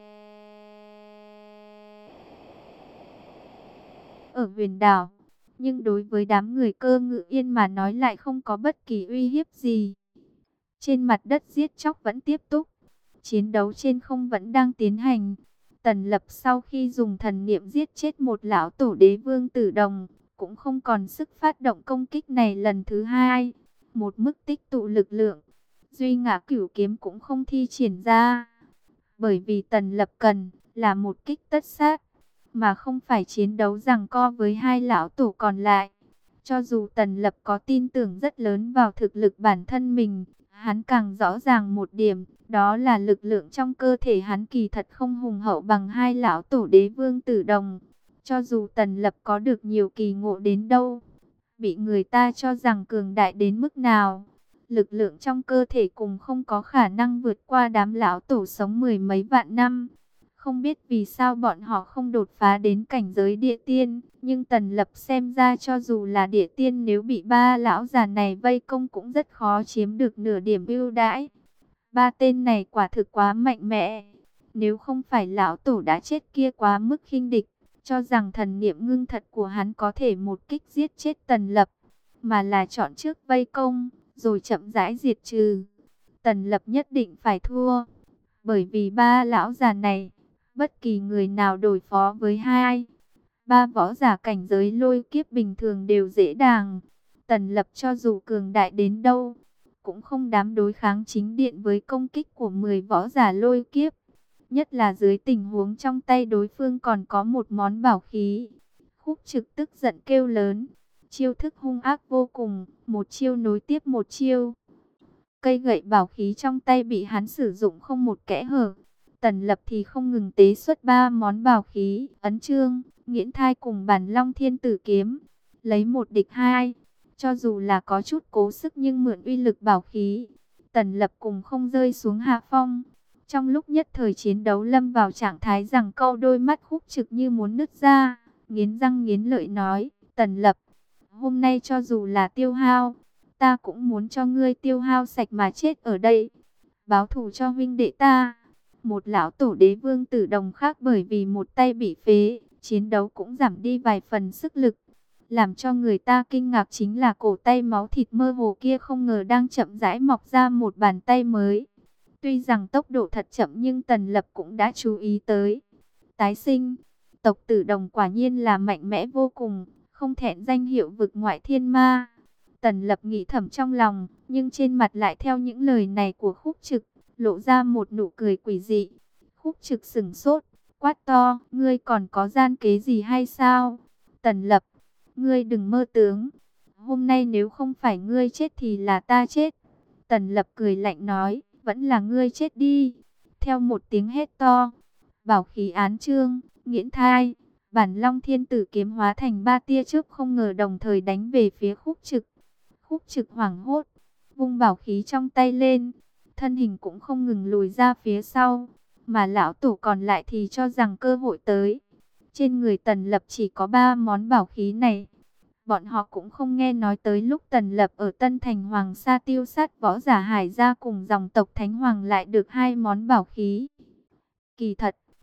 ở huyền đảo. Nhưng đối với đám người Cơ Ngự Yên mà nói lại không có bất kỳ uy hiếp gì. Trên mặt đất giết chóc vẫn tiếp tục. Chiến đấu trên không vẫn đang tiến hành. Tần Lập sau khi dùng thần niệm giết chết một lão tổ đế vương tử đồng, cũng không còn sức phát động công kích này lần thứ hai. Một mức tích tụ lực lượng, Duy Ngã Cửu Kiếm cũng không thi triển ra. Bởi vì Tần Lập cần là một kích tất sát, mà không phải chiến đấu giằng co với hai lão tổ còn lại. Cho dù Tần Lập có tin tưởng rất lớn vào thực lực bản thân mình, hắn càng rõ ràng một điểm, đó là lực lượng trong cơ thể hắn kỳ thật không hùng hậu bằng hai lão tổ đế vương tử đồng. Cho dù Tần Lập có được nhiều kỳ ngộ đến đâu, bị người ta cho rằng cường đại đến mức nào, lực lượng trong cơ thể cùng không có khả năng vượt qua đám lão tổ sống mười mấy vạn năm. Không biết vì sao bọn họ không đột phá đến cảnh giới địa tiên, nhưng Tần Lập xem ra cho dù là địa tiên nếu bị ba lão già này vây công cũng rất khó chiếm được nửa điểm ưu đãi. Ba tên này quả thực quá mạnh mẽ. Nếu không phải lão tổ đã chết kia quá mức khinh địch, cho rằng thần niệm ngưng thật của hắn có thể một kích giết chết Tần Lập, mà là chọn trước vây công, rồi chậm rãi diệt trừ, Tần Lập nhất định phải thua. Bởi vì ba lão già này, bất kỳ người nào đối phó với hai, ba võ giả cảnh giới lôi kiếp bình thường đều dễ dàng. Tần Lập cho dù cường đại đến đâu, cũng không dám đối kháng chính điện với công kích của mười võ giả lôi kiếp. Nhất là dưới tình huống trong tay đối phương còn có một món bảo khí. Khúc Trực tức giận kêu lớn. Chiêu thức hung ác vô cùng, một chiêu nối tiếp một chiêu. Cây gậy bảo khí trong tay bị hắn sử dụng không một kẽ hở. Tần Lập thì không ngừng tế xuất ba món bảo khí, ấn chương, nghiễn thai cùng bản long thiên tử kiếm. Lấy một địch hai, cho dù là có chút cố sức nhưng mượn uy lực bảo khí, Tần Lập cùng không rơi xuống hạ phong. Trong lúc nhất thời chiến đấu lâm vào trạng thái rằng câu, đôi mắt Khúc Trực như muốn nứt ra, nghiến răng nghiến lợi nói, Tần Lập, hôm nay cho dù là tiêu hao, ta cũng muốn cho ngươi tiêu hao sạch mà chết ở đây, báo thù cho huynh đệ ta. Một lão tổ đế vương tử đồng khác bởi vì một tay bị phế, chiến đấu cũng giảm đi vài phần sức lực. Làm cho người ta kinh ngạc chính là cổ tay máu thịt mơ hồ kia không ngờ đang chậm rãi mọc ra một bàn tay mới. Tuy rằng tốc độ thật chậm nhưng Tần Lập cũng đã chú ý tới. Tái sinh, tộc tử đồng quả nhiên là mạnh mẽ vô cùng, không thẹn danh hiệu vực ngoại thiên ma. Tần Lập nghĩ thầm trong lòng, nhưng trên mặt lại theo những lời này của Khúc Trực, lộ ra một nụ cười quỷ dị. Khúc Trực sững sốt, quát to, ngươi còn có gian kế gì hay sao? Tần Lập, ngươi đừng mơ tướng. Hôm nay nếu không phải ngươi chết thì là ta chết. Tần Lập cười lạnh nói, vẫn là ngươi chết đi. Theo một tiếng hét to, bảo khí án chương, nghiễn thai, bản long thiên tử kiếm hóa thành ba tia chớp không ngờ đồng thời đánh về phía Khúc Trực. Khúc Trực hoảng hốt, vung bảo khí trong tay lên, thân hình cũng không ngừng lùi ra phía sau, mà lão tổ còn lại thì cho rằng cơ hội tới. Trên người Tần Lập chỉ có ba món bảo khí này. Bọn họ cũng không nghe nói tới lúc Tần Lập ở Tân Thành Hoàng Sa tiêu sát võ giả Hải gia cùng dòng tộc Thánh Hoàng lại được hai món bảo khí. Kỳ thật,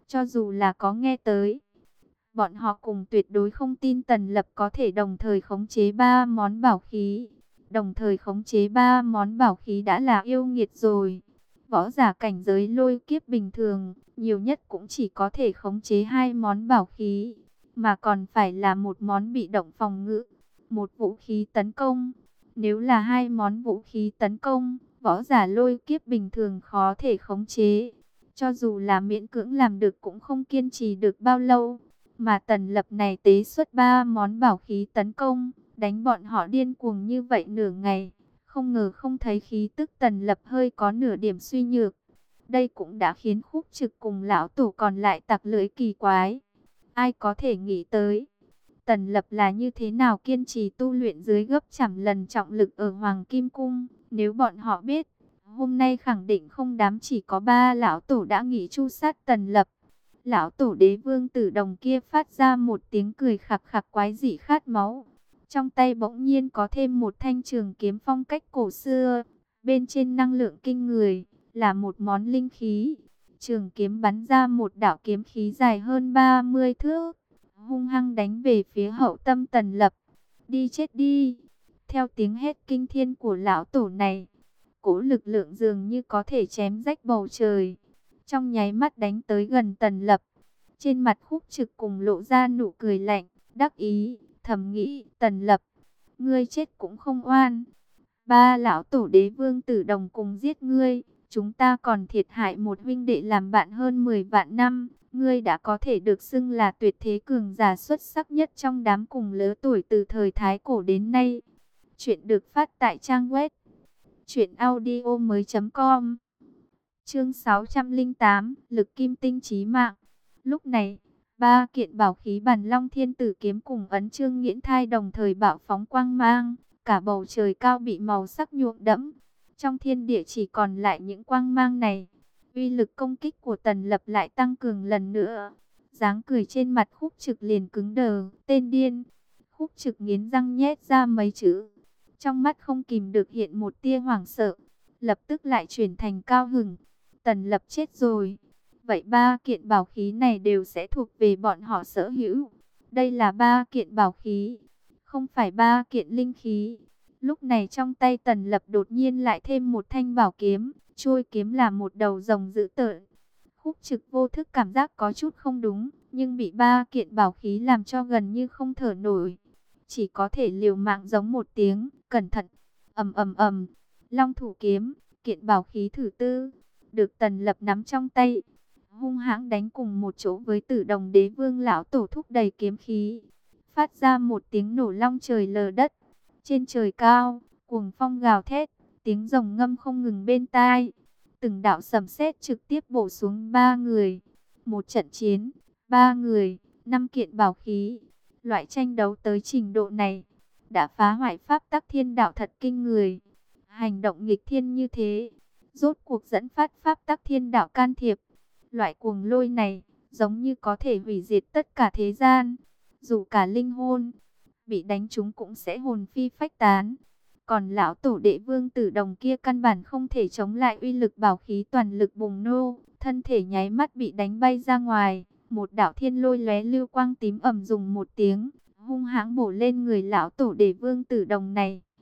Cho dù là có nghe tới, bọn họ cùng tuyệt đối không tin Tần Lập có thể đồng thời khống chế ba món bảo khí. Đồng thời khống chế ba món bảo khí đã là yêu nghiệt rồi. Võ giả cảnh giới lôi kiếp bình thường, nhiều nhất cũng chỉ có thể khống chế hai món bảo khí, mà còn phải là một món bị động phòng ngự, một vũ khí tấn công. Nếu là hai món vũ khí tấn công, võ giả lôi kiếp bình thường khó thể khống chế. Cho dù là miễn cưỡng làm được cũng không kiên trì được bao lâu. Mà Tần Lập này tế xuất ba món bảo khí tấn công, đánh bọn họ điên cuồng như vậy nửa ngày. Không ngờ không thấy khí tức Tần Lập hơi có nửa điểm suy nhược. Đây cũng đã khiến Khúc Trực cùng lão tổ còn lại tặc lưỡi kỳ quái. Ai có thể nghĩ tới Tần Lập là như thế nào kiên trì tu luyện dưới gấp trăm lần trọng lực ở Hoàng Kim Cung. Nếu bọn họ biết, hôm nay khẳng định không đám chỉ có ba lão tổ đã nghĩ chu sát Tần Lập. Lão tổ Đế Vương Tử Đồng kia phát ra một tiếng cười khặc khặc quái dị khát máu. Trong tay bỗng nhiên có thêm một thanh trường kiếm phong cách cổ xưa, bên trên năng lượng kinh người, là một món linh khí. Trường kiếm bắn ra một đạo kiếm khí dài hơn ba mươi thước, hung hăng đánh về phía hậu tâm Tần Lập. Đi chết đi! Theo tiếng hét kinh thiên của lão tổ này, cỗ lực lượng dường như có thể chém rách bầu trời, trong nháy mắt đánh tới gần Tần Lập. Trên mặt Khúc Trực cùng lộ ra nụ cười lạnh, đắc ý, thầm nghĩ, Tần Lập, ngươi chết cũng không oan. Ba lão tổ Đế Vương Tử Đồng cùng giết ngươi, chúng ta còn thiệt hại một huynh đệ làm bạn hơn mười vạn năm. Ngươi đã có thể được xưng là tuyệt thế cường giả xuất sắc nhất trong đám cùng lứa tuổi từ thời Thái Cổ đến nay. Chuyện được phát tại trang web truyện audio mới chấm com. Chương sáu trăm lẻ tám, lực kim tinh chí mạng. Lúc này, ba kiện bảo khí Bản Long Thiên Tử kiếm cùng ấn chương nghiễn thai đồng thời bạo phóng quang mang, cả bầu trời cao bị màu sắc nhuộm đẫm. Trong thiên địa chỉ còn lại những quang mang này. Uy lực công kích của Tần Lập lại tăng cường lần nữa. Dáng cười trên mặt Khúc Trực liền cứng đờ, tên điên. Khúc Trực nghiến răng nhét ra mấy chữ, trong mắt không kìm được hiện một tia hoảng sợ, lập tức lại chuyển thành cao hứng. Tần Lập chết rồi, vậy ba kiện bảo khí này đều sẽ thuộc về bọn họ sở hữu. Đây là ba kiện bảo khí, không phải ba kiện linh khí. Lúc này trong tay Tần Lập đột nhiên lại thêm một thanh bảo kiếm, chuôi kiếm là một đầu rồng dữ tợn. Khúc Trực vô thức cảm giác có chút không đúng, nhưng bị ba kiện bảo khí làm cho gần như không thở nổi. Chỉ có thể liều mạng giống một tiếng, cẩn thận, ầm ầm ầm. Long thủ kiếm, kiện bảo khí thứ tư, được Tần Lập nắm trong tay, hung hãng đánh cùng một chỗ với Tử Đồng Đế Vương lão tổ thúc đầy kiếm khí, phát ra một tiếng nổ long trời lở đất. Trên trời cao, cuồng phong gào thét, tiếng rồng ngâm không ngừng bên tai. Từng đạo sấm sét trực tiếp bổ xuống ba người. Một trận chiến, ba người, năm kiện bảo khí. Loại tranh đấu tới trình độ này đã phá hoại pháp tắc thiên đạo thật kinh người. Hành động nghịch thiên như thế, rốt cuộc dẫn phát pháp tắc thiên đạo can thiệp. Loại cuồng lôi này giống như có thể hủy diệt tất cả thế gian. Dù cả linh hồn bị đánh trúng cũng sẽ hồn phi phách tán. Còn lão tổ Đệ Vương Tử Đồng kia căn bản không thể chống lại uy lực bảo khí toàn lực bùng nô, thân thể nháy mắt bị đánh bay ra ngoài. Một đạo thiên lôi lóe lưu quang tím ầm dùng một tiếng, hung hãng bổ lên người lão tổ Đệ Vương Tử Đồng này.